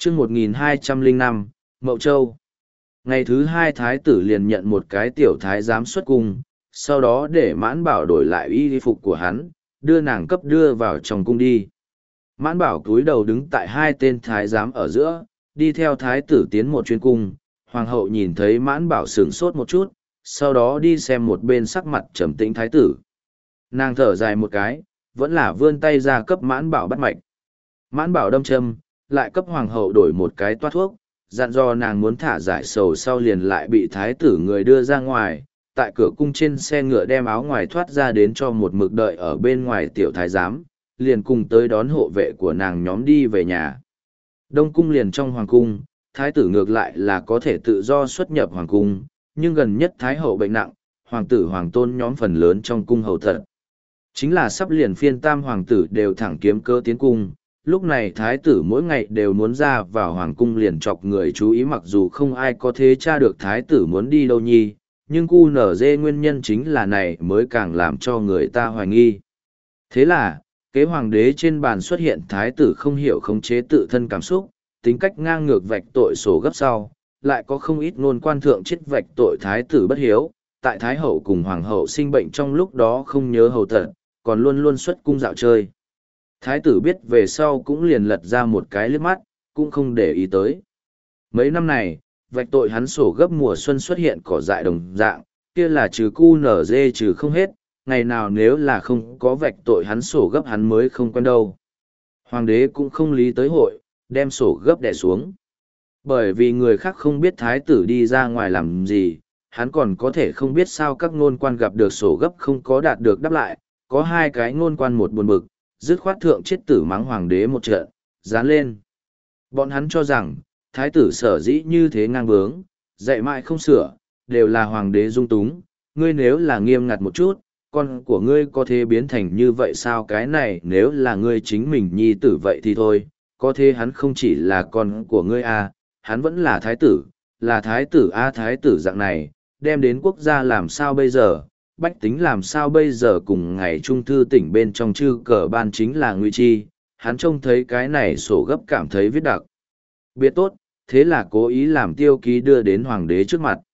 chương 1205, Mậu Châu. Ngày thứ hai thái tử liền nhận một cái tiểu thái giám xuất cung, sau đó để Mãn Bảo đổi lại y phục của hắn, đưa nàng cấp đưa vào trong cung đi. Mãn Bảo cúi đầu đứng tại hai tên thái giám ở giữa, đi theo thái tử tiến một chuyến cung. Hoàng hậu nhìn thấy Mãn Bảo sửng sốt một chút, sau đó đi xem một bên sắc mặt trầm tĩnh thái tử. Nàng thở dài một cái, vẫn là vươn tay ra cấp Mãn Bảo bắt mạch. Mãn Bảo đâm châm, lại cấp hoàng hậu đổi một cái toát thuốc, dặn dò nàng muốn thả giải sầu sau liền lại bị thái tử người đưa ra ngoài, tại cửa cung trên xe ngựa đem áo ngoài thoát ra đến cho một mực đợi ở bên ngoài tiểu thái giám, liền cùng tới đón hộ vệ của nàng nhóm đi về nhà. Đông cung liền trong hoàng cung, thái tử ngược lại là có thể tự do xuất nhập hoàng cung, nhưng gần nhất thái hậu bệnh nặng, hoàng tử hoàng tôn nhóm phần lớn trong cung hầu thật. Chính là sắp liền phiên tam hoàng tử đều thẳng kiếm cơ tiến cung, lúc này thái tử mỗi ngày đều muốn ra vào hoàng cung liền chọc người chú ý, mặc dù không ai có thế tra được thái tử muốn đi đâu nhi, nhưng cu nở dê nguyên nhân chính là này mới càng làm cho người ta hoài nghi. Thế là, kế hoàng đế trên bàn xuất hiện thái tử không hiểu khống chế tự thân cảm xúc, tính cách ngang ngược vạch tội sổ gấp sau, lại có không ít ngôn quan thượng chết vạch tội thái tử bất hiếu, tại thái hậu cùng hoàng hậu sinh bệnh trong lúc đó không nhớ hầu tận, còn luôn luôn xuất cung dạo chơi. Thái tử biết về sau cũng liền lật ra một cái liếc mắt, cũng không để ý tới. Mấy năm này, vạch tội hắn sổ gấp mùa xuân xuất hiện cỏ dại đồng dạng, kia là trừ cu nở dê trừ không hết, ngày nào nếu là không có vạch tội hắn sổ gấp hắn mới không quen đâu. Hoàng đế cũng không lý tới hội, đem sổ gấp đè xuống. Bởi vì người khác không biết thái tử đi ra ngoài làm gì, hắn còn có thể không biết sao các ngôn quan gặp được sổ gấp không có đạt được đáp lại, có hai cái ngôn quan một buồn bực, dứt khoát thượng chết tử mắng hoàng đế một trận, dán lên. Bọn hắn cho rằng, thái tử sở dĩ như thế ngang bướng, dạy mãi không sửa, đều là hoàng đế dung túng, ngươi nếu là nghiêm ngặt một chút, con của ngươi có thể biến thành như vậy sao, cái này nếu là ngươi chính mình nhi tử vậy thì thôi, có thể hắn không chỉ là con của ngươi à, hắn vẫn là thái tử a, thái tử dạng này, đem đến quốc gia làm sao bây giờ, bách tính làm sao bây giờ. Cùng ngày trung thư tỉnh bên trong chư cờ ban chính là Ngụy Chi, hắn trông thấy cái này sổ gấp cảm thấy viết đặc biệt tốt, thế là cố ý làm tiêu ký đưa đến hoàng đế trước mặt.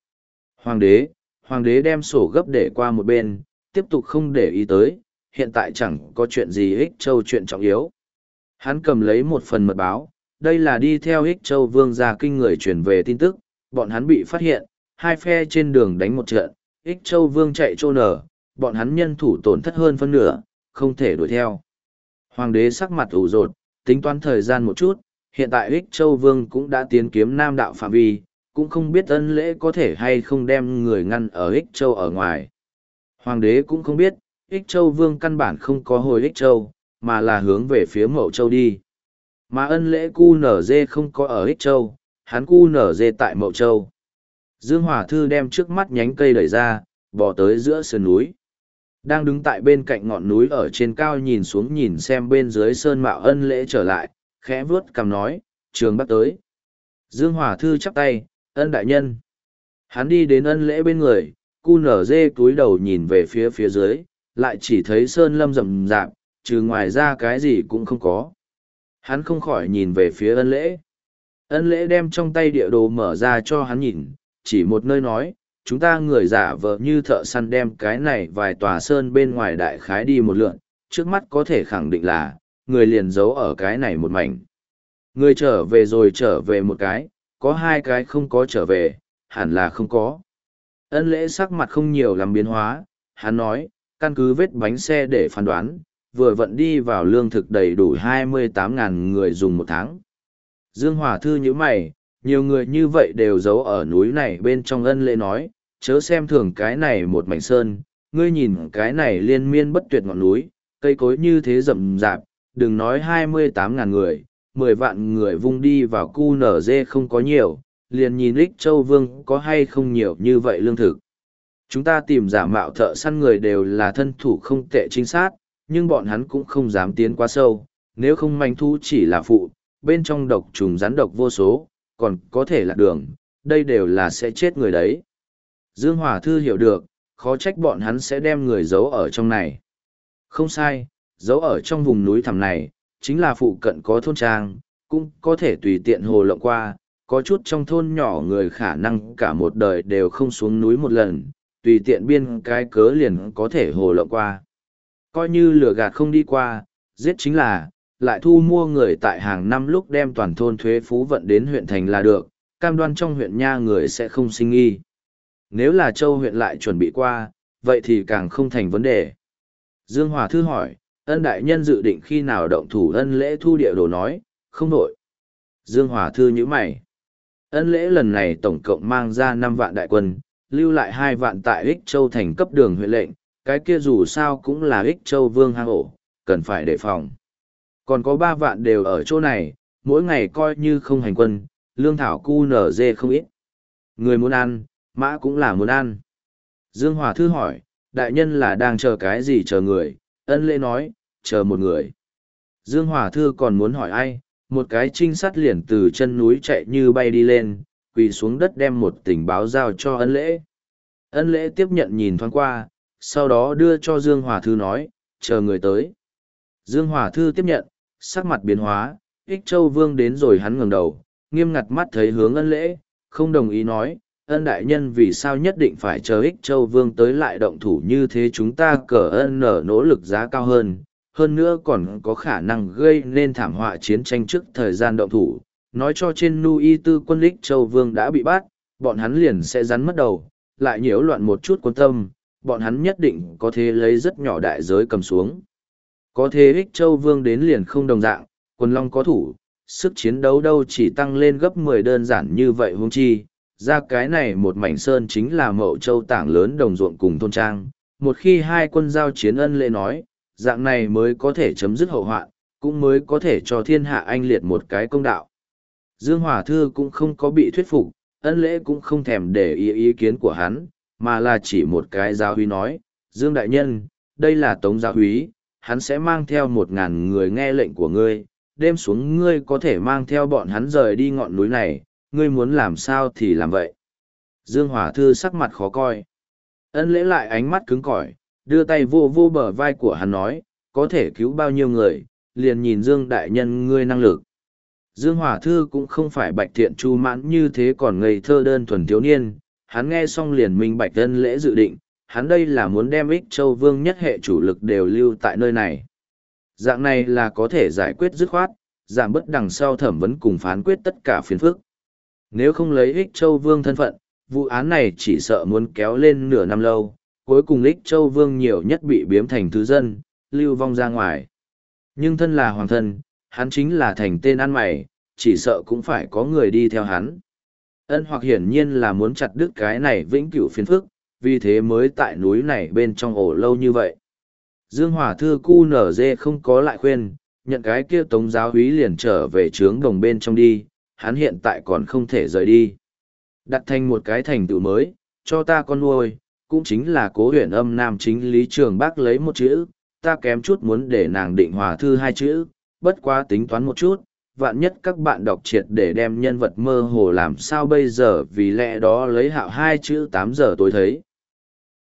Hoàng đế đem sổ gấp để qua một bên, tiếp tục không để ý tới, hiện tại chẳng có chuyện gì Ích Châu chuyện trọng yếu. Hắn cầm lấy một phần mật báo, đây là đi theo Ích Châu vương gia kinh người truyền về tin tức, bọn hắn bị phát hiện, hai phe trên đường đánh một trận, Ích Châu vương chạy trô nở, bọn hắn nhân thủ tổn thất hơn phân nửa, không thể đuổi theo. Hoàng đế sắc mặt ủ rột, tính toán thời gian một chút, hiện tại Ích Châu vương cũng đã tiến kiếm Nam đạo phạm vi, cũng không biết Ân Lễ có thể hay không đem người ngăn ở Ích Châu ở ngoài. Hoàng đế cũng không biết, Ích Châu vương căn bản không có hồi Ích Châu, mà là hướng về phía Mậu Châu đi. Mà Ân Lễ cu nở dê không có ở Ích Châu, hắn cu nở dê tại Mậu Châu. Dương Hỏa Thư đem trước mắt nhánh cây đẩy ra, bò tới giữa sườn núi. Đang đứng tại bên cạnh ngọn núi ở trên cao nhìn xuống nhìn xem bên dưới sơn mạo Ân Lễ trở lại, khẽ vuốt cằm nói, Trường Bắc tới. Dương Hỏa Thư chắp tay, Ân đại nhân. Hắn đi đến Ân Lễ bên người, cu nở dê cúi đầu nhìn về phía dưới, lại chỉ thấy sơn lâm rậm rạp, trừ ngoài ra cái gì cũng không có. Hắn không khỏi nhìn về phía Ân Lễ. Ân Lễ đem trong tay địa đồ mở ra cho hắn nhìn, chỉ một nơi nói, chúng ta người giả vờ như thợ săn đem cái này vài tòa sơn bên ngoài đại khái đi một lượn, trước mắt có thể khẳng định là, người liền giấu ở cái này một mảnh. Người trở về rồi trở về một cái, có hai cái không có trở về, hẳn là không có. Ân Lễ sắc mặt không nhiều làm biến hóa, hắn nói, căn cứ vết bánh xe để phán đoán, vừa vận đi vào lương thực đầy đủ 28.000 người dùng một tháng. Dương Hỏa Thư như mày, nhiều người như vậy đều giấu ở núi này bên trong. Ân Lễ nói, chớ xem thường cái này một mảnh sơn, ngươi nhìn cái này liên miên bất tuyệt ngọn núi, cây cối như thế rậm rạp, đừng nói 28.000 người, 10 vạn người vung đi vào cu nở dê không có nhiều, liền nhìn Ích Châu Vương có hay không nhiều như vậy lương thực. Chúng ta tìm giả mạo thợ săn người đều là thân thủ không tệ chính xác, nhưng bọn hắn cũng không dám tiến quá sâu, nếu không manh thu chỉ là phụ, bên trong độc trùng rắn độc vô số, còn có thể lạc đường, đây đều là sẽ chết người đấy. Dương Hỏa Thư hiểu được, khó trách bọn hắn sẽ đem người giấu ở trong này. Không sai, giấu ở trong vùng núi thẳm này, chính là phụ cận có thôn trang, cũng có thể tùy tiện hồ lộng qua, có chút trong thôn nhỏ người khả năng cả một đời đều không xuống núi một lần, tùy tiện biên cái cớ liền có thể hồ lộng qua. Coi như lừa gạt không đi qua, giết chính là, lại thu mua người tại hàng năm lúc đem toàn thôn thuế phú vận đến huyện thành là được, cam đoan trong huyện nha người sẽ không sinh nghi. Nếu là Châu huyện lại chuẩn bị qua, vậy thì càng không thành vấn đề. Dương Hòa Thư hỏi, Ân đại nhân dự định khi nào động thủ? Ân Lễ thu địa đồ nói, không nổi. Dương Hòa Thư nhíu mày. Ân Lễ lần này tổng cộng mang ra 5 vạn đại quân, lưu lại 2 vạn tại Ích Châu thành cấp đường huyện lệnh, cái kia dù sao cũng là Ích Châu vương hang ổ, cần phải đề phòng. Còn có 3 vạn đều ở chỗ này, mỗi ngày coi như không hành quân, lương thảo cu nở dê không ít. Người muốn ăn, mã cũng là muốn ăn. Dương Hòa Thư hỏi, đại nhân là đang chờ cái gì? Chờ người? Ân Lễ nói, chờ một người. Dương Hòa Thư còn muốn hỏi ai, một cái trinh sát liền từ chân núi chạy như bay đi lên, quỳ xuống đất đem một tình báo giao cho Ân Lễ. Ân Lễ tiếp nhận nhìn thoáng qua, sau đó đưa cho Dương Hòa Thư nói, chờ người tới. Dương Hòa Thư tiếp nhận, sắc mặt biến hóa, Ích Châu Vương đến rồi. Hắn ngẩng đầu, nghiêm ngặt mắt thấy hướng Ân Lễ, không đồng ý nói, Ân đại nhân vì sao nhất định phải chờ Ích Châu Vương tới lại động thủ như thế? Chúng ta cờ ân nở nỗ lực giá cao hơn nữa còn có khả năng gây nên thảm họa chiến tranh trước thời gian động thủ. Nói cho trên Nui tư quân Ích Châu Vương đã bị bắt, bọn hắn liền sẽ rắn mất đầu, lại nhiễu loạn một chút quân tâm, bọn hắn nhất định có thể lấy rất nhỏ đại giới cầm xuống. Có thế Ích Châu Vương đến liền không đồng dạng, Quần Long có thủ, sức chiến đấu đâu chỉ tăng lên gấp 10 đơn giản như vậy. Huống chi ra cái này một mảnh sơn chính là Mậu Châu tảng lớn đồng ruộng cùng thôn trang, một khi hai quân giao chiến, Ân Lễ nói, dạng này mới có thể chấm dứt hậu hoạn, cũng mới có thể cho thiên hạ anh liệt một cái công đạo. Dương Hòa Thư cũng không có bị thuyết phục, Ân Lễ cũng không thèm để ý kiến của hắn, mà là chỉ một cái giáo úy nói, Dương đại nhân, đây là Tống giáo úy, hắn sẽ mang theo 1.000 người nghe lệnh của ngươi, đêm xuống ngươi có thể mang theo bọn hắn rời đi ngọn núi này, ngươi muốn làm sao thì làm vậy. Dương Hòa Thư sắc mặt khó coi. Ân Lễ lại ánh mắt cứng cỏi, đưa tay vô vô bờ vai của hắn nói, có thể cứu bao nhiêu người, liền nhìn Dương đại nhân ngươi năng lực. Dương Hòa Thư cũng không phải Bạch Thiện Chu Mãn như thế còn ngây thơ đơn thuần thiếu niên, hắn nghe xong liền minh bạch Ân Lễ dự định, hắn đây là muốn đem Ích Châu Vương nhất hệ chủ lực đều lưu tại nơi này. Dạng này là có thể giải quyết dứt khoát, giảm bớt đằng sau thẩm vấn cùng phán quyết tất cả phiền phức. Nếu không lấy Ích Châu Vương thân phận, vụ án này chỉ sợ muốn kéo lên nửa năm lâu, cuối cùng Ích Châu Vương nhiều nhất bị biếm thành thứ dân, lưu vong ra ngoài. Nhưng thân là hoàng thân, hắn chính là thành tên ăn mày, chỉ sợ cũng phải có người đi theo hắn. Ân Hoặc hiển nhiên là muốn chặt đứt cái này vĩnh cửu phiền phức, vì thế mới tại núi này bên trong ổ lâu như vậy. Dương Hòa Thư cu nở dê không có lại khuyên, nhận cái kia Tống giáo úy liền trở về trướng đồng bên trong đi, hắn hiện tại còn không thể rời đi. Đặt thành một cái thành tựu mới, cho ta con nuôi, cũng chính là Cố Huyền Âm Nam chính Lý Trường Bác lấy một chữ, ta kém chút muốn để nàng Định Hòa Thư 2 chữ, bất quá tính toán một chút, vạn nhất các bạn đọc triệt để đem nhân vật mơ hồ làm sao bây giờ, vì lẽ đó lấy Hạo 2 chữ 8 giờ tối thấy.